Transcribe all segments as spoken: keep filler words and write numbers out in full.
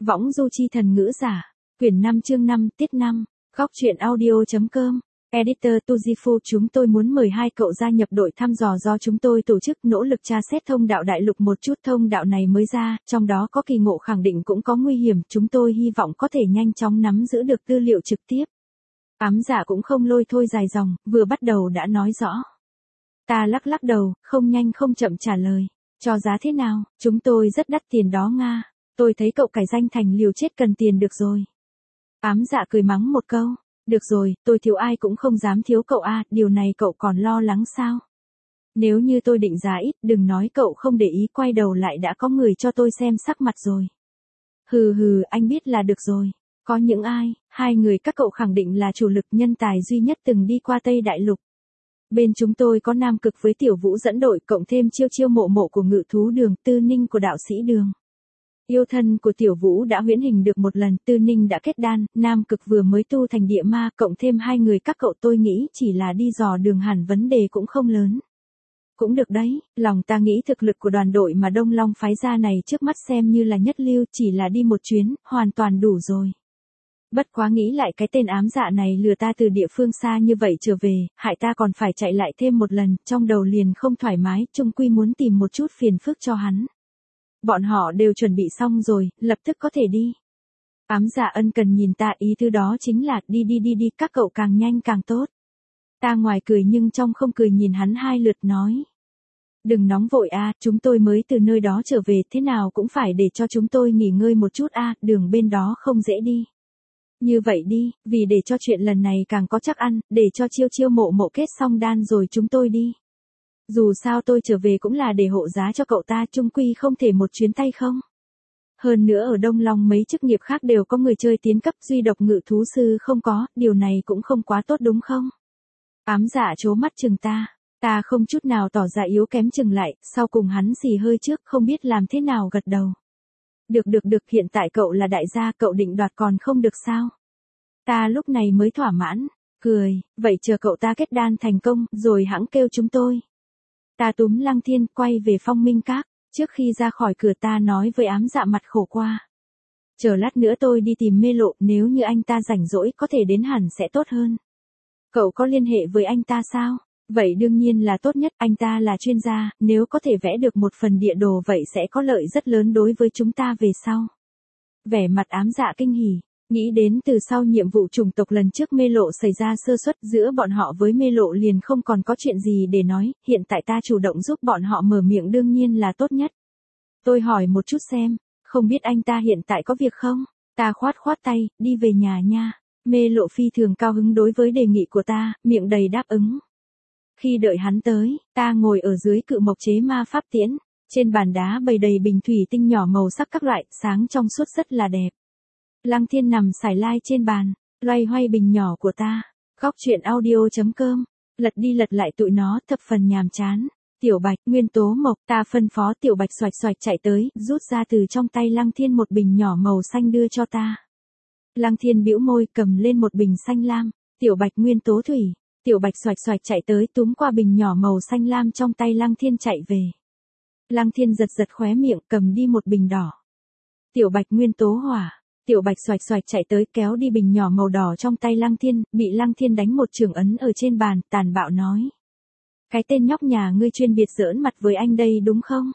Võng du chi thần ngữ giả. Quyển năm chương năm tiết năm. Góc truyện audio.com. Editor Tujifu, chúng tôi muốn mời hai cậu gia nhập đội thăm dò do chúng tôi tổ chức, nỗ lực tra xét thông đạo đại lục một chút. Thông đạo này mới ra, trong đó có kỳ ngộ, khẳng định cũng có nguy hiểm, chúng tôi hy vọng có thể nhanh chóng nắm giữ được tư liệu trực tiếp. Ám Dạ cũng không lôi thôi dài dòng, vừa bắt đầu đã nói rõ. Ta lắc lắc đầu, không nhanh không chậm trả lời. Cho giá thế nào? Chúng tôi rất đắt tiền đó Nga. Tôi thấy cậu cải danh thành liều chết cần tiền được rồi. Ám Dạ cười mắng một câu. Được rồi, tôi thiếu ai cũng không dám thiếu cậu a, điều này cậu còn lo lắng sao? Nếu như tôi định giá ít, đừng nói cậu không để ý, quay đầu lại đã có người cho tôi xem sắc mặt rồi. Hừ hừ, anh biết là được rồi. Có những ai? Hai người các cậu khẳng định là chủ lực, nhân tài duy nhất từng đi qua Tây Đại Lục. Bên chúng tôi có Nam Cực với Tiểu Vũ dẫn đội, cộng thêm Chiêu Chiêu Mộ Mộ của Ngự Thú Đường, Tư Ninh của Đạo Sĩ Đường. Yêu thân của Tiểu Vũ đã huyễn hình được một lần, Tư Ninh đã kết đan, Nam Cực vừa mới tu thành địa ma, cộng thêm hai người các cậu, tôi nghĩ chỉ là đi dò đường hẳn vấn đề cũng không lớn. Cũng được đấy, lòng ta nghĩ thực lực của đoàn đội mà Đông Long phái ra này trước mắt xem như là nhất lưu, chỉ là đi một chuyến, hoàn toàn đủ rồi. Bất quá nghĩ lại cái tên Ám Dạ này lừa ta từ địa phương xa như vậy trở về, hại ta còn phải chạy lại thêm một lần, trong đầu liền không thoải mái, chung quy muốn tìm một chút phiền phức cho hắn. Bọn họ đều chuẩn bị xong rồi, lập tức có thể đi. Ám Dạ ân cần nhìn ta, ý thứ đó chính là đi đi đi đi, các cậu càng nhanh càng tốt. Ta ngoài cười nhưng trong không cười nhìn hắn hai lượt nói. Đừng nóng vội a, chúng tôi mới từ nơi đó trở về, thế nào cũng phải để cho chúng tôi nghỉ ngơi một chút a, đường bên đó không dễ đi. Như vậy đi, vì để cho chuyện lần này càng có chắc ăn, để cho Chiêu Chiêu Mộ Mộ kết xong đan rồi chúng tôi đi. Dù sao tôi trở về cũng là để hộ giá cho cậu ta, chung quy không thể một chuyến tay không. Hơn nữa ở Đông Long mấy chức nghiệp khác đều có người chơi tiến cấp, duy độc Ngự Thú Sư không có, điều này cũng không quá tốt đúng không? Ám Dạ trố mắt chừng ta, ta không chút nào tỏ ra yếu kém, chừng lại, sau cùng hắn xì hơi trước, không biết làm thế nào gật đầu. Được được được, hiện tại cậu là đại gia, cậu định đoạt còn không được sao? Ta lúc này mới thỏa mãn, cười, vậy chờ cậu ta kết đan thành công, rồi hẵng kêu chúng tôi. Ta túm Lăng Thiên, quay về Phong Minh Các, trước khi ra khỏi cửa ta nói với Ám Dạ mặt khổ qua. Chờ lát nữa tôi đi tìm Mê Lộ, nếu như anh ta rảnh rỗi có thể đến hẳn sẽ tốt hơn. Cậu có liên hệ với anh ta sao? Vậy đương nhiên là tốt nhất, anh ta là chuyên gia, nếu có thể vẽ được một phần địa đồ vậy sẽ có lợi rất lớn đối với chúng ta về sau. Vẻ mặt Ám Dạ kinh hỉ, nghĩ đến từ sau nhiệm vụ chủng tộc lần trước Mê Lộ xảy ra sơ suất, giữa bọn họ với Mê Lộ liền không còn có chuyện gì để nói, hiện tại ta chủ động giúp bọn họ mở miệng đương nhiên là tốt nhất. Tôi hỏi một chút xem, không biết anh ta hiện tại có việc không? Ta khoát khoát tay, đi về nhà nha. Mê Lộ phi thường cao hứng đối với đề nghị của ta, miệng đầy đáp ứng. Khi đợi hắn tới, ta ngồi ở dưới cự mộc chế ma pháp tiễn, trên bàn đá bày đầy bình thủy tinh nhỏ màu sắc các loại, sáng trong suốt rất là đẹp. Lăng Thiên nằm sải lai trên bàn, loay hoay bình nhỏ của ta. Góc truyện audio.com, lật đi lật lại tụi nó, thập phần nhàm chán. Tiểu Bạch, nguyên tố mộc, ta phân phó Tiểu Bạch xoạch xoạch chạy tới, rút ra từ trong tay Lăng Thiên một bình nhỏ màu xanh đưa cho ta. Lăng Thiên bĩu môi, cầm lên một bình xanh lam. Tiểu Bạch nguyên tố thủy. Tiểu Bạch xoạch xoạch chạy tới, túm qua bình nhỏ màu xanh lam trong tay Lăng Thiên chạy về. Lăng Thiên giật giật khóe miệng, cầm đi một bình đỏ. Tiểu Bạch nguyên tố hỏa. Tiểu Bạch xoạch xoạch chạy tới, kéo đi bình nhỏ màu đỏ trong tay Lăng Thiên, bị Lăng Thiên đánh một chưởng ấn ở trên bàn, tàn bạo nói. Cái tên nhóc nhà ngươi chuyên biệt giỡn mặt với anh đây đúng không?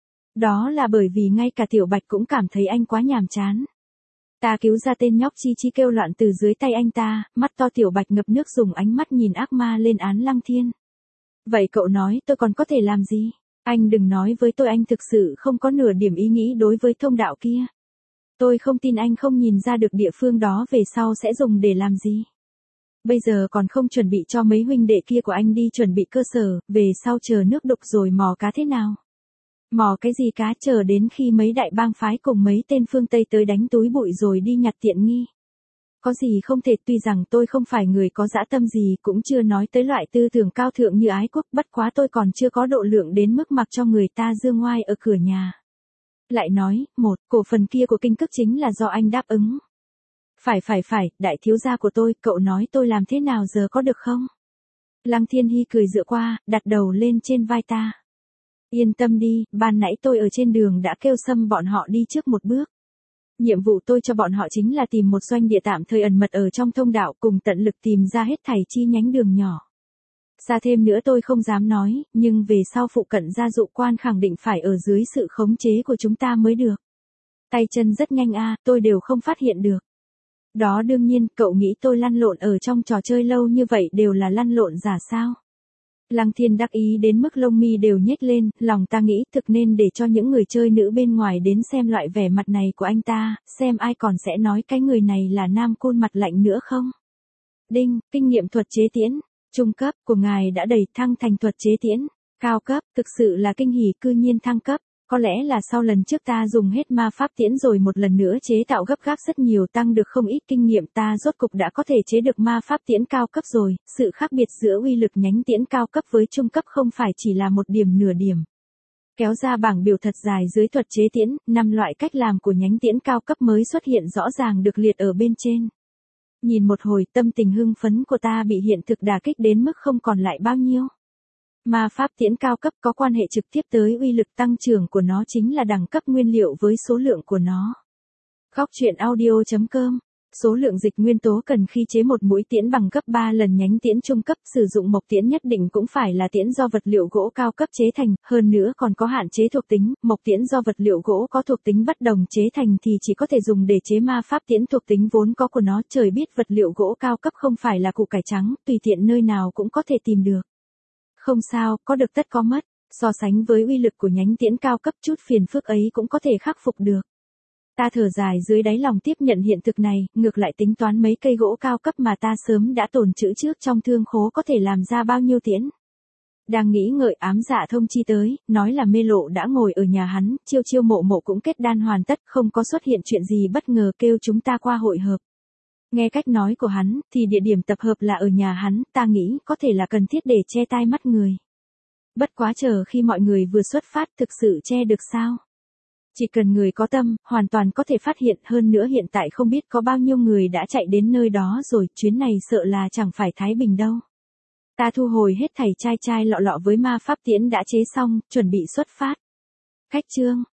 Đó là bởi vì ngay cả Tiểu Bạch cũng cảm thấy anh quá nhàm chán. Ta cứu ra tên nhóc chi chi kêu loạn từ dưới tay anh ta, mắt to Tiểu Bạch ngập nước dùng ánh mắt nhìn ác ma lên án Lăng Thiên. Vậy cậu nói tôi còn có thể làm gì? Anh đừng nói với tôi anh thực sự không có nửa điểm ý nghĩ đối với thông đạo kia. Tôi không tin anh không nhìn ra được địa phương đó về sau sẽ dùng để làm gì. Bây giờ còn không chuẩn bị cho mấy huynh đệ kia của anh đi chuẩn bị cơ sở, về sau chờ nước đục rồi mò cá thế nào? Mò cái gì cá, chờ đến khi mấy đại bang phái cùng mấy tên phương Tây tới đánh túi bụi rồi đi nhặt tiện nghi. Có gì không thể, tuy rằng tôi không phải người có dã tâm gì, cũng chưa nói tới loại tư tưởng cao thượng như ái quốc, bất quá tôi còn chưa có độ lượng đến mức mặc cho người ta dương ngoai ở cửa nhà. Lại nói, một, cổ phần kia của Kinh Cức chính là do anh đáp ứng. Phải phải phải, đại thiếu gia của tôi, cậu nói tôi làm thế nào giờ có được không? Lăng Thiên Hy cười dựa qua, đặt đầu lên trên vai ta. Yên tâm đi, ban nãy tôi ở trên đường đã kêu Sâm bọn họ đi trước một bước. Nhiệm vụ tôi cho bọn họ chính là tìm một doanh địa tạm thời ẩn mật ở trong thông đạo cùng tận lực tìm ra hết thảy chi nhánh đường nhỏ. Xa thêm nữa tôi không dám nói, nhưng về sau phụ cận gia dụ quan khẳng định phải ở dưới sự khống chế của chúng ta mới được. Tay chân rất nhanh a, tôi đều không phát hiện được. Đó đương nhiên, cậu nghĩ tôi lăn lộn ở trong trò chơi lâu như vậy đều là lăn lộn giả sao? Lăng Thiên đắc ý đến mức lông mi đều nhếch lên, lòng ta nghĩ thực nên để cho những người chơi nữ bên ngoài đến xem loại vẻ mặt này của anh ta, xem ai còn sẽ nói cái người này là nam côn mặt lạnh nữa không? Đinh, kinh nghiệm thuật chế tiễn, trung cấp của ngài đã đầy thăng thành thuật chế tiễn, cao cấp, thực sự là kinh hỉ cư nhiên thăng cấp. Có lẽ là sau lần trước ta dùng hết ma pháp tiễn rồi một lần nữa chế tạo gấp gáp rất nhiều tăng được không ít kinh nghiệm ta rốt cục đã có thể chế được ma pháp tiễn cao cấp rồi, sự khác biệt giữa uy lực nhánh tiễn cao cấp với trung cấp không phải chỉ là một điểm nửa điểm. Kéo ra bảng biểu thật dài dưới thuật chế tiễn, năm loại cách làm của nhánh tiễn cao cấp mới xuất hiện rõ ràng được liệt ở bên trên. Nhìn một hồi tâm tình hưng phấn của ta bị hiện thực đả kích đến mức không còn lại bao nhiêu. Ma pháp tiễn cao cấp có quan hệ trực tiếp tới uy lực tăng trưởng của nó chính là đẳng cấp nguyên liệu với số lượng của nó. Góc truyện audio chấm com. Số lượng dịch nguyên tố cần khi chế một mũi tiễn bằng gấp ba lần nhánh tiễn trung cấp, sử dụng mộc tiễn nhất định cũng phải là tiễn do vật liệu gỗ cao cấp chế thành, hơn nữa còn có hạn chế thuộc tính, mộc tiễn do vật liệu gỗ có thuộc tính bất đồng chế thành thì chỉ có thể dùng để chế ma pháp tiễn thuộc tính vốn có của nó, trời biết vật liệu gỗ cao cấp không phải là củ cải trắng, tùy tiện nơi nào cũng có thể tìm được. Không sao, có được tất có mất, so sánh với uy lực của nhánh tiễn cao cấp chút phiền phức ấy cũng có thể khắc phục được. Ta thở dài dưới đáy lòng tiếp nhận hiện thực này, ngược lại tính toán mấy cây gỗ cao cấp mà ta sớm đã tồn trữ trước trong thương khố có thể làm ra bao nhiêu tiễn. Đang nghĩ ngợi ám dạ thông chi tới, nói là mê lộ đã ngồi ở nhà hắn, chiêu chiêu mộ mộ cũng kết đan hoàn tất, không có xuất hiện chuyện gì bất ngờ kêu chúng ta qua hội hợp. Nghe cách nói của hắn, thì địa điểm tập hợp là ở nhà hắn, ta nghĩ có thể là cần thiết để che tai mắt người. Bất quá chờ khi mọi người vừa xuất phát thực sự che được sao? Chỉ cần người có tâm, hoàn toàn có thể phát hiện, hơn nữa hiện tại không biết có bao nhiêu người đã chạy đến nơi đó rồi, chuyến này sợ là chẳng phải Thái Bình đâu. Ta thu hồi hết thảy chai chai lọ lọ với ma pháp tiễn đã chế xong, chuẩn bị xuất phát. Cách chương